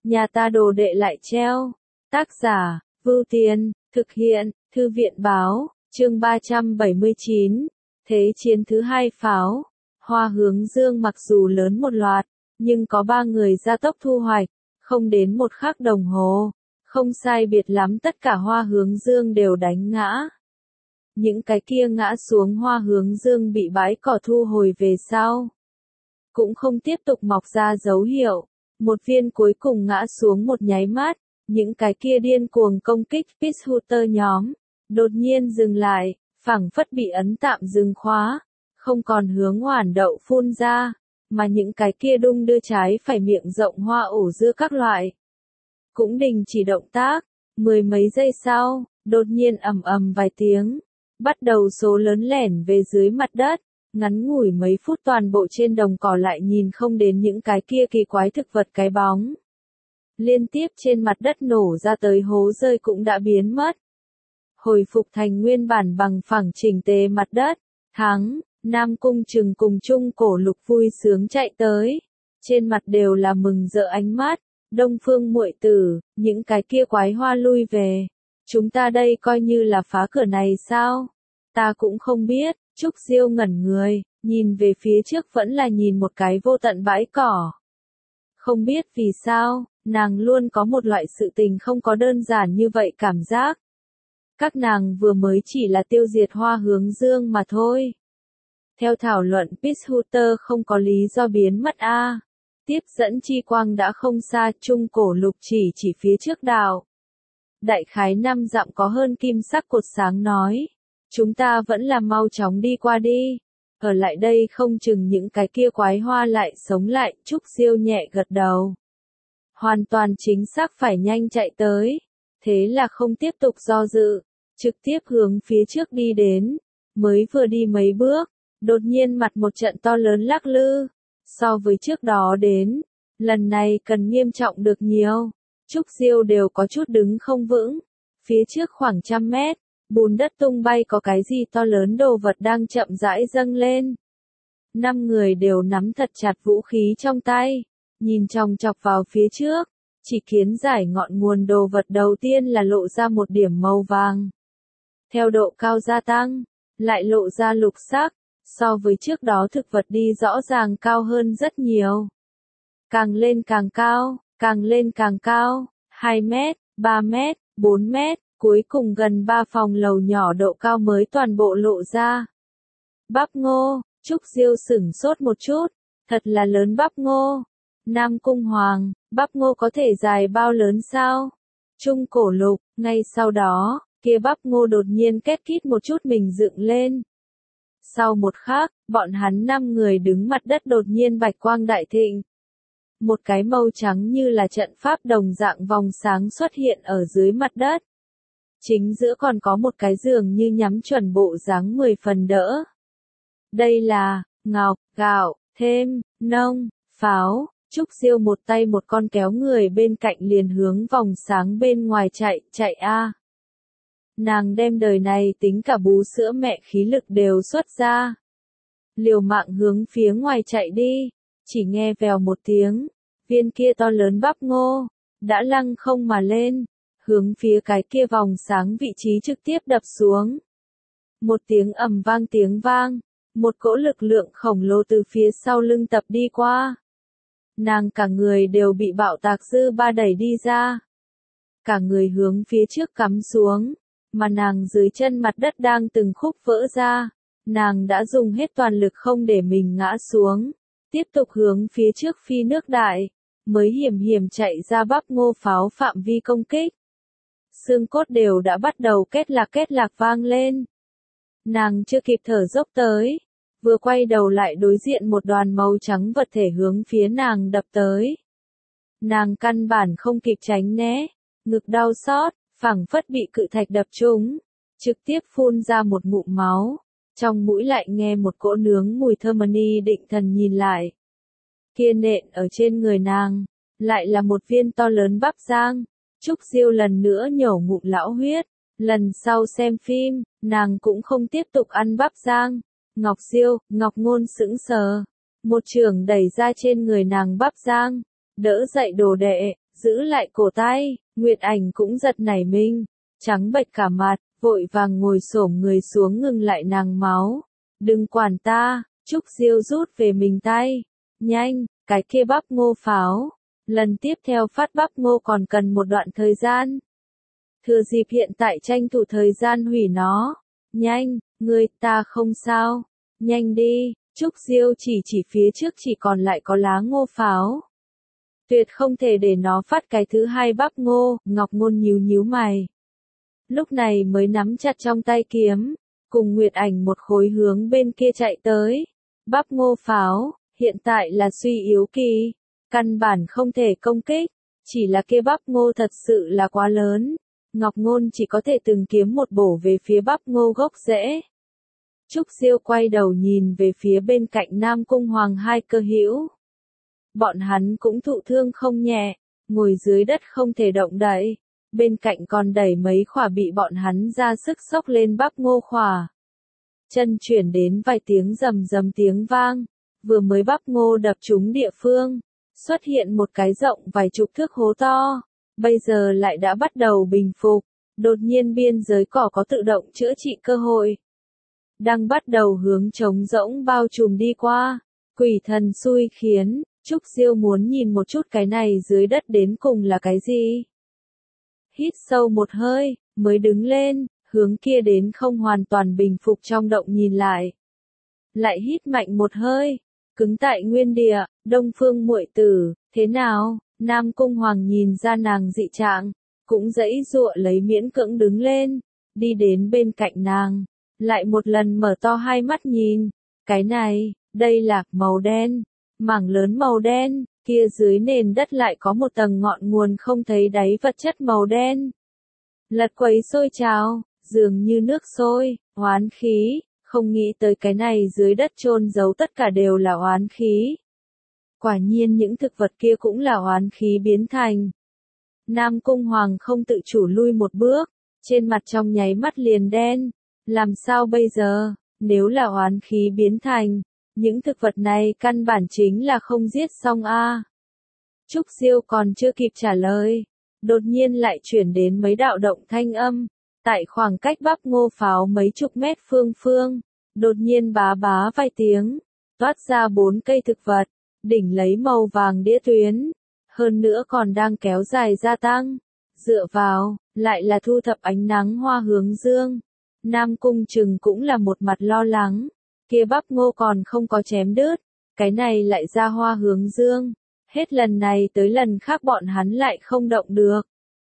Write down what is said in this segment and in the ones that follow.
nhà ta đồ đệ lại treo. Tác giả, Vưu Tiên, thực hiện, Thư viện Báo, chương 379, Thế chiến thứ hai pháo. Hoa hướng dương mặc dù lớn một loạt, nhưng có 3 người ra tốc thu hoạch, không đến 1 khắc đồng hồ, không sai biệt lắm tất cả hoa hướng dương đều đánh ngã. Những cái kia ngã xuống hoa hướng dương bị bãi cỏ thu hồi về sau, cũng không tiếp tục mọc ra dấu hiệu. Một viên cuối cùng ngã xuống một nháy mắt, những cái kia điên cuồng công kích Peacekeeper nhóm, đột nhiên dừng lại, phảng phất bị ấn tạm dừng khóa, không còn hướng Hoản Đậu phun ra, mà những cái kia đung đưa trái phải miệng rộng hoa ổ dưa các loại cũng đình chỉ động tác. 10 mấy giây sau, đột nhiên ầm ầm vài tiếng, bắt đầu số lớn lẻn về dưới mặt đất. Ngắn ngủi mấy phút toàn bộ trên đồng cỏ lại nhìn không đến những cái kia kỳ quái thực vật cái bóng. Liên tiếp trên mặt đất nổ ra tới hố rơi cũng đã biến mất, hồi phục thành nguyên bản bằng phẳng chỉnh tề mặt đất. Thắng, Nam Cung Trừng cùng Trung Cổ Lục vui sướng chạy tới, trên mặt đều là mừng rỡ ánh mắt. Đông Phương muội tử, những cái kia quái hoa lui về, chúng ta đây coi như là phá cửa này sao? Ta cũng không biết. Trúc Diêu ngẩn người, nhìn về phía trước vẫn là nhìn một cái vô tận bãi cỏ. Không biết vì sao, nàng luôn có một loại sự tình không có đơn giản như vậy cảm giác. Các nàng vừa mới chỉ là tiêu diệt hoa hướng dương mà thôi. Theo thảo luận Peacekeeper không có lý do biến mất a. Tiếp dẫn chi quang đã không xa. Trung Cổ Lục chỉ phía trước đảo. Đại khái 5 dặm có hơn kim sắc cột sáng nói. Chúng ta vẫn là mau chóng đi qua đi. Ở lại đây không chừng những cái kia quái hoa lại sống lại. Trúc Diêu nhẹ gật đầu. Hoàn toàn chính xác phải nhanh chạy tới. Thế là không tiếp tục do dự, trực tiếp hướng phía trước đi đến. Mới vừa đi mấy bước, đột nhiên mặt một trận to lớn lắc lư. So với trước đó đến, lần này cần nghiêm trọng được nhiều. Trúc Diêu đều có chút đứng không vững. Phía trước khoảng 100 mét, bùn đất tung bay, có cái gì to lớn đồ vật đang chậm rãi dâng lên. 5 người đều nắm thật chặt vũ khí trong tay, nhìn chòng chọc vào phía trước, chỉ kiến giải ngọn nguồn đồ vật đầu tiên là lộ ra một điểm màu vàng. Theo độ cao gia tăng, lại lộ ra lục sắc, so với trước đó thực vật đi rõ ràng cao hơn rất nhiều. Càng lên càng cao, càng lên càng cao, 2 mét, 3 mét, 4 mét. Cuối cùng gần 3 phòng lầu nhỏ độ cao mới toàn bộ lộ ra. Bắp ngô, Trúc Diêu sửng sốt một chút, thật là lớn bắp ngô. Nam Cung Hoàng, bắp ngô có thể dài bao lớn sao? Trung Cổ Lục, ngay sau đó, kia bắp ngô đột nhiên két kít một chút mình dựng lên. Sau một khắc, bọn hắn 5 người đứng mặt đất đột nhiên bạch quang đại thịnh. Một cái màu trắng như là trận pháp đồng dạng vòng sáng xuất hiện ở dưới mặt đất. Chính giữa còn có một cái giường như nhắm chuẩn bộ dáng 10 phần đỡ. Đây là, ngọc, gạo, thêm, nông, pháo. Trúc Diêu một tay một con kéo người bên cạnh liền hướng vòng sáng bên ngoài chạy a. Nàng đem đời này tính cả bú sữa mẹ khí lực đều xuất ra. Liều mạng hướng phía ngoài chạy đi, chỉ nghe vèo một tiếng, viên kia to lớn bắp ngô, đã lăng không mà lên. Hướng phía cái kia vòng sáng vị trí trực tiếp đập xuống. Một tiếng ầm vang tiếng vang, một cỗ lực lượng khổng lồ từ phía sau lưng tập đi qua. Nàng cả người đều bị bạo tạc dư ba đẩy đi ra. Cả người hướng phía trước cắm xuống, mà nàng dưới chân mặt đất đang từng khúc vỡ ra. Nàng đã dùng hết toàn lực không để mình ngã xuống. Tiếp tục hướng phía trước phi nước đại, mới hiểm chạy ra bắp ngô pháo phạm vi công kích. Xương cốt đều đã bắt đầu kết lạc vang lên. Nàng chưa kịp thở dốc tới, vừa quay đầu lại đối diện một đoàn màu trắng vật thể hướng phía nàng đập tới. Nàng căn bản không kịp tránh né, ngực đau xót, phảng phất bị cự thạch đập trúng, trực tiếp phun ra một ngụm máu, trong mũi lại nghe một cỗ nướng mùi thơm. Ni định thần nhìn lại. Kia nện ở trên người nàng, lại là một viên to lớn bắp rang. Trúc Diêu lần nữa nhổ ngụm lão huyết, lần sau xem phim, nàng cũng không tiếp tục ăn bắp rang. Ngọc Diêu, Ngọc Ngôn sững sờ, một chưởng đẩy ra trên người nàng bắp rang, đỡ dậy đồ đệ, giữ lại cổ tay. Nguyệt Ảnh cũng giật nảy mình, trắng bệch cả mặt, vội vàng ngồi xổm người xuống ngừng lại nàng máu. Đừng quản ta, Trúc Diêu rút về mình tay. Nhanh, cái kia bắp ngô pháo. Lần tiếp theo phát bắp ngô còn cần một đoạn thời gian. Thừa dịp hiện tại tranh thủ thời gian hủy nó. Nhanh, ta không sao. Nhanh đi, Trúc Diêu chỉ phía trước chỉ còn lại có lá ngô pháo. Tuyệt không thể để nó phát cái thứ hai bắp ngô, Ngọc Ngôn nhíu mày. Lúc này mới nắm chặt trong tay kiếm, cùng Nguyệt Ảnh một khối hướng bên kia chạy tới. Bắp ngô pháo, hiện tại là suy yếu kỳ, căn bản không thể công kích, chỉ là kia bắp ngô thật sự là quá lớn. Ngọc Ngôn chỉ có thể từng kiếm một bổ về phía bắp ngô gốc rễ. Trúc Diêu quay đầu nhìn về phía bên cạnh Nam Cung Hoàng hai cơ hữu. Bọn hắn cũng thụ thương không nhẹ, ngồi dưới đất không thể động đậy. Bên cạnh còn đẩy mấy khỏa bị bọn hắn ra sức xốc lên bắp ngô khỏa. Chân chuyển đến vài tiếng rầm tiếng vang, vừa mới bắp ngô đập trúng địa phương, xuất hiện một cái rộng vài chục thước hố to, bây giờ lại đã bắt đầu bình phục, đột nhiên biên giới cỏ có tự động chữa trị cơ hội. Đang bắt đầu hướng trống rỗng bao trùm đi qua, quỷ thần xui khiến, Trúc Diêu muốn nhìn một chút cái này dưới đất đến cùng là cái gì. Hít sâu một hơi, mới đứng lên, hướng kia đến không hoàn toàn bình phục trong động nhìn lại. Lại hít mạnh một hơi, cứng tại nguyên địa, Đông Phương muội tử, thế nào? Nam Cung Hoàng nhìn ra nàng dị trạng, cũng giãy giụa lấy miễn cưỡng đứng lên, đi đến bên cạnh nàng, lại một lần mở to hai mắt nhìn, cái này, đây là màu đen, mảng lớn màu đen, kia dưới nền đất lại có một tầng ngọn nguồn không thấy đáy vật chất màu đen. Lật quấy sôi trào, dường như nước sôi, oán khí, không nghĩ tới cái này dưới đất chôn giấu tất cả đều là oán khí. Quả nhiên những thực vật kia cũng là oán khí biến thành. Nam Cung Hoàng không tự chủ lui một bước, trên mặt trong nháy mắt liền đen, làm sao bây giờ, nếu là oán khí biến thành, những thực vật này căn bản chính là không giết xong a. Trúc Diêu còn chưa kịp trả lời, đột nhiên lại chuyển đến mấy đạo động thanh âm, tại khoảng cách bắp ngô pháo mấy chục mét phương, đột nhiên bá vài tiếng, toát ra 4 cây thực vật, đỉnh lấy màu vàng đĩa tuyến, hơn nữa còn đang kéo dài gia tăng, dựa vào, lại là thu thập ánh nắng hoa hướng dương. Nam Cung Trừng cũng là một mặt lo lắng, kia bắp ngô còn không có chém đứt, cái này lại ra hoa hướng dương, hết lần này tới lần khác bọn hắn lại không động được.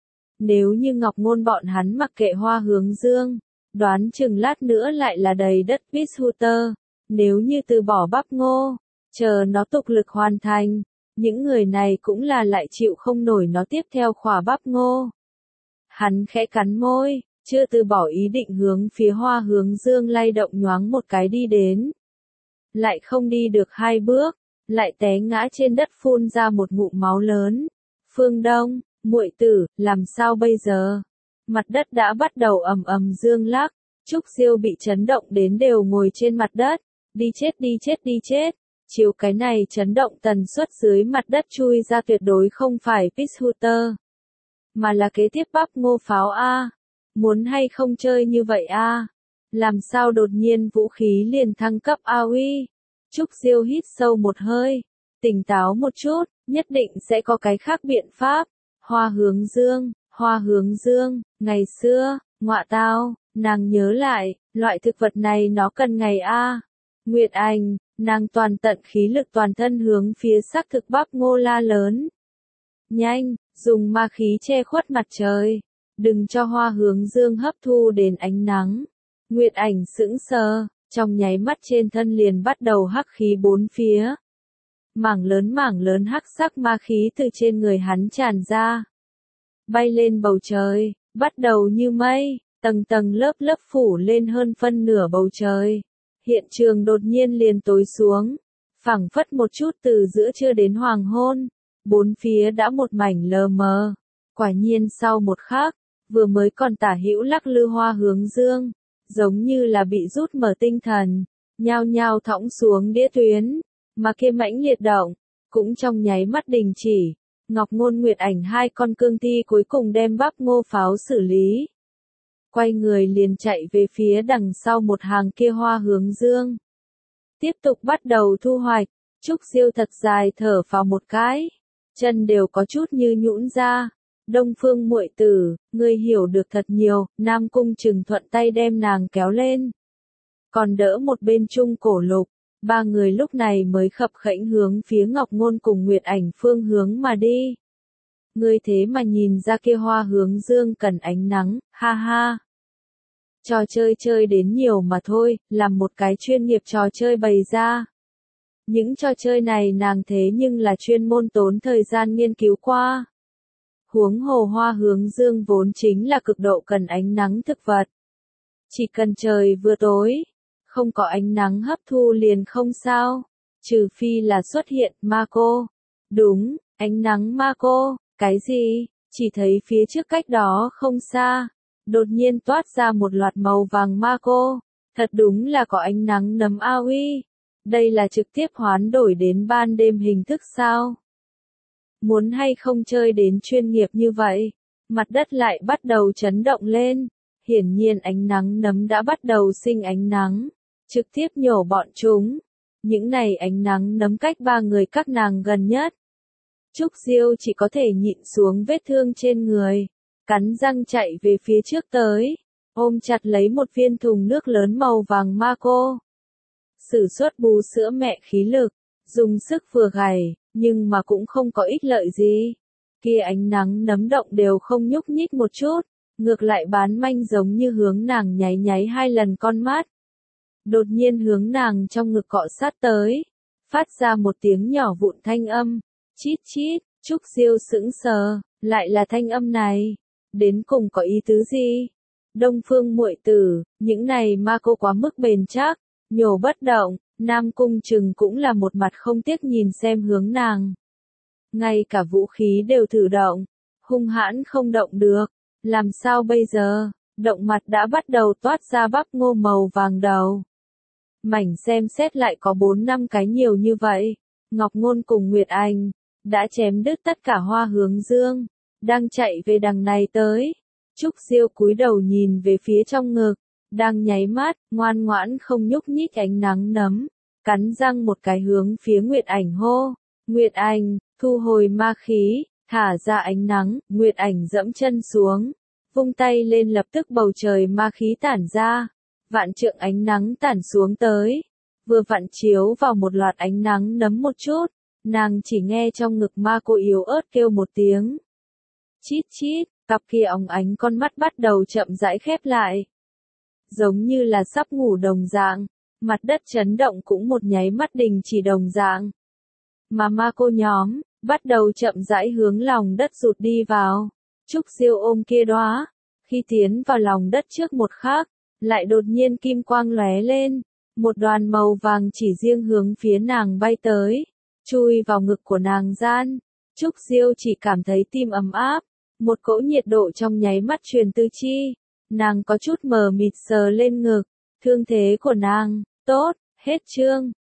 Nếu như Ngọc Ngôn bọn hắn mặc kệ hoa hướng dương, đoán chừng lát nữa lại là đầy đất Pishooter, nếu như từ bỏ bắp ngô, chờ nó tục lực hoàn thành, những người này cũng là lại chịu không nổi nó tiếp theo khỏa bắp ngô. Hắn khẽ cắn môi, chưa từ bỏ ý định hướng phía hoa hướng dương lay động nhoáng một cái đi đến. Lại không đi được 2 bước, lại té ngã trên đất phun ra một ngụm máu lớn. Phương Đông, muội tử, làm sao bây giờ? Mặt đất đã bắt đầu ầm dương lắc, Trúc Diêu bị chấn động đến đều ngồi trên mặt đất, đi chết. Chiếu cái này chấn động tần suất dưới mặt đất chui ra tuyệt đối không phải Pishooter, mà là kế tiếp bắp ngô pháo a. Muốn hay không chơi như vậy a? Làm sao đột nhiên vũ khí liền thăng cấp a uy? Trúc Diêu hít sâu một hơi, tỉnh táo một chút, nhất định sẽ có cái khác biện pháp. Hoa hướng dương, ngày xưa, ngọa tao, nàng nhớ lại, loại thực vật này nó cần ngày a. Nguyệt Ảnh, nàng toàn tận khí lực toàn thân hướng phía xác thực bắp ngô la lớn. Nhanh, dùng ma khí che khuất mặt trời, đừng cho hoa hướng dương hấp thu đến ánh nắng. Nguyệt Ảnh sững sờ, trong nháy mắt trên thân liền bắt đầu hắc khí bốn phía. Mảng lớn hắc sắc ma khí từ trên người hắn tràn ra. Bay lên bầu trời, bắt đầu như mây, tầng lớp phủ lên hơn phân nửa bầu trời. Hiện trường đột nhiên liền tối xuống, phảng phất một chút từ giữa trưa đến hoàng hôn, bốn phía đã một mảnh lờ mờ. Quả nhiên sau một khắc, vừa mới còn tả hữu lắc lư hoa hướng dương, giống như là bị rút mở tinh thần, nhao nhao thõng xuống đĩa tuyến, mà kia mãnh liệt động, cũng trong nháy mắt đình chỉ. Ngọc Ngôn Nguyệt Ảnh hai con cương thi cuối cùng đem bắp ngô pháo xử lý. Quay người liền chạy về phía đằng sau một hàng kia hoa hướng dương. Tiếp tục bắt đầu thu hoạch, Trúc Diêu thật dài thở vào một cái, chân đều có chút như nhũn ra. Đông Phương muội tử, ngươi hiểu được thật nhiều, Nam Cung Trừng thuận tay đem nàng kéo lên. Còn đỡ một bên Trung Cổ Lục, ba người lúc này mới khập khễnh hướng phía Ngọc Ngôn cùng Nguyệt Ảnh phương hướng mà đi. Ngươi thế mà nhìn ra kia hoa hướng dương cần ánh nắng, ha ha. Trò chơi chơi đến nhiều mà thôi, làm một cái chuyên nghiệp trò chơi bày ra. Những trò chơi này nàng thế nhưng là chuyên môn tốn thời gian nghiên cứu qua. Huống hồ hoa hướng dương vốn chính là cực độ cần ánh nắng thực vật. Chỉ cần trời vừa tối, không có ánh nắng hấp thu liền không sao, trừ phi là xuất hiện ma cô. Đúng, ánh nắng ma cô, cái gì? Chỉ thấy phía trước cách đó không xa, đột nhiên toát ra một loạt màu vàng ma cô, thật đúng là có ánh nắng nấm a uy. Đây là trực tiếp hoán đổi đến ban đêm hình thức sao? Muốn hay không chơi đến chuyên nghiệp như vậy? Mặt đất lại bắt đầu chấn động lên. Hiển nhiên ánh nắng nấm đã bắt đầu sinh ánh nắng, trực tiếp nhổ bọn chúng. Những này ánh nắng nấm cách ba người các nàng gần nhất. Trúc Diêu chỉ có thể nhịn xuống vết thương trên người, cắn răng chạy về phía trước tới, ôm chặt lấy một viên thùng nước lớn màu vàng ma cô. Sử xuất bú sữa mẹ khí lực, dùng sức vừa gảy, nhưng mà cũng không có ích lợi gì. Kia ánh nắng nấm động đều không nhúc nhích một chút, ngược lại bán manh giống như hướng nàng nháy nháy hai lần con mắt. Đột nhiên hướng nàng trong ngực cọ sát tới, phát ra một tiếng nhỏ vụn thanh âm, chít chít. Trúc Diêu sững sờ, lại là thanh âm này, đến cùng có ý tứ gì? Đông Phương muội tử, những này ma cô quá mức bền chắc, nhổ bất động. Nam Cung Trừng cũng là một mặt không tiếc nhìn xem hướng nàng. Ngay cả vũ khí đều thử động, hung hãn không động được, làm sao bây giờ? Động mặt đã bắt đầu toát ra bắp ngô màu vàng đầu. Mảnh xem xét lại có 4-5 cái nhiều như vậy. Ngọc Ngôn cùng Nguyệt Ảnh đã chém đứt tất cả hoa hướng dương, đang chạy về đằng này tới. Trúc Diêu cúi đầu nhìn về phía trong ngực, đang nháy mắt, ngoan ngoãn không nhúc nhích ánh nắng nấm, cắn răng một cái hướng phía Nguyệt Ảnh hô. Nguyệt Ảnh, thu hồi ma khí, thả ra ánh nắng. Nguyệt Ảnh dẫm chân xuống, vung tay lên, lập tức bầu trời ma khí tản ra, vạn trượng ánh nắng tản xuống tới, vừa vặn chiếu vào một loạt ánh nắng nấm một chút. Nàng chỉ nghe trong ngực ma cô yếu ớt kêu một tiếng. Chít chít, cặp kia óng ánh con mắt bắt đầu chậm rãi khép lại. Giống như là sắp ngủ đồng dạng, mặt đất chấn động cũng một nháy mắt đình chỉ đồng dạng. Mà ma cô nhóm, bắt đầu chậm rãi hướng lòng đất rụt đi vào. Trúc Diêu ôm kia đóa, khi tiến vào lòng đất trước một khắc, lại đột nhiên kim quang lóe lên, một đoàn màu vàng chỉ riêng hướng phía nàng bay tới, chui vào ngực của nàng gian. Trúc Diêu chỉ cảm thấy tim ấm áp, một cỗ nhiệt độ trong nháy mắt truyền tứ chi. Nàng có chút mờ mịt sờ lên ngực, thương thế của nàng, tốt, hết chương.